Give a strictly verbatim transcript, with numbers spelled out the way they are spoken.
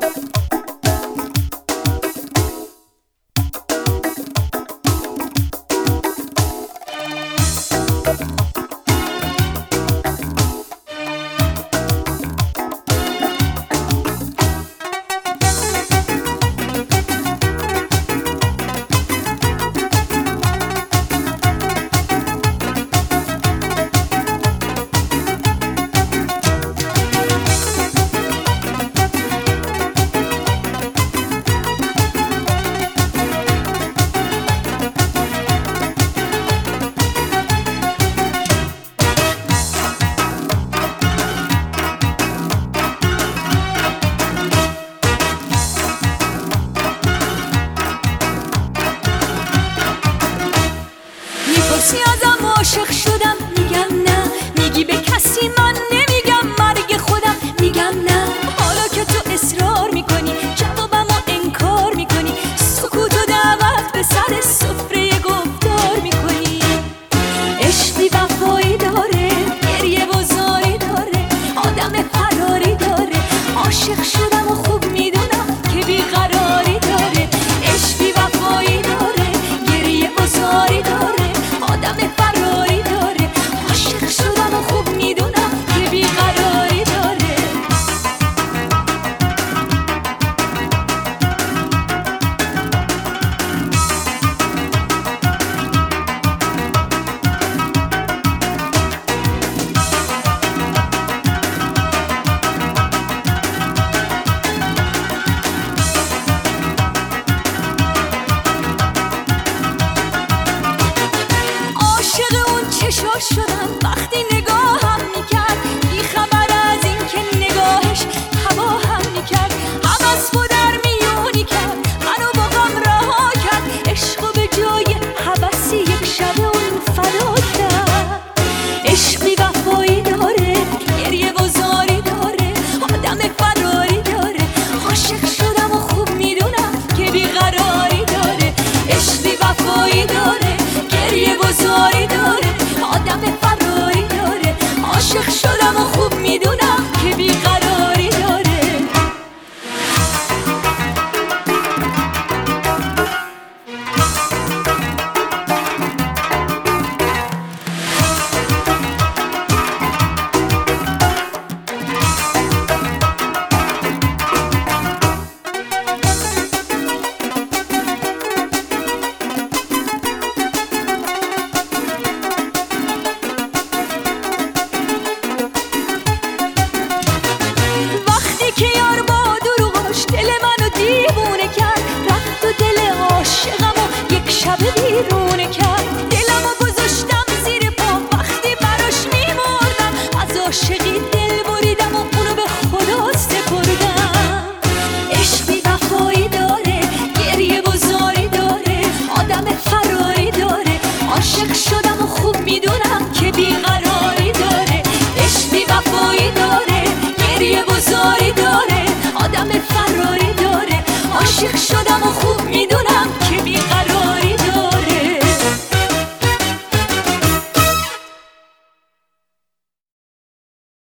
میپرسی ازم عاشق شدم، میگم نه. میگی به کسی من نمیگم مرگ خودم، میگم نه. حالا که تو اصرار میکنی جوابمو انکار میکنی، سکوت و دعوت به سر سفره گفتار میکنی. عشقی وفایی داره، گریه و زاری داره، آدم فراری داره. عاشق شدم و خوب میدونم که بیقراری داره. عشقی وفایی داره، گریه و زاری داره، آدم فراری داره. عاشق شدم و خوب میدونم که بیقراری داره. عاشق اون چشا شدم وقتی نگاهم میکرد، بی خبر از این که نگاهش هواهم میکرد. حوض و در میونی کرد، منو با غم رها کرد. عشقو به جای حوثی یک شب اون فدا کرد. عشقی وفایی داره، گریه و زاری داره، آدم فراری داره. عاشق شدم و خوب میدونم که بیقراری داره. عشقی وفایی داره، گریه و زاری داره، آدم فراری داره. عاشق شدم و خوب میدونم که بیقراری داره. وقتی که یار با دروغاش دل منو دیوونه کرد، رفت و دل عاشقمو یک شب بیرونه کرد. دلمو گذاشتم زیر پا وقتی براش میمردم، از عاشقی دل بریدم و اونو به خدا سپردم. عشقی وفایی داره، گریه و زاری داره، آدم فراری داره. عاشق شدم و خوب میدونم که بیقراری داره. عشقی وفایی داره، گریه و زاری داره، آدم فراری داره. عاشق شدم و خوب میدونم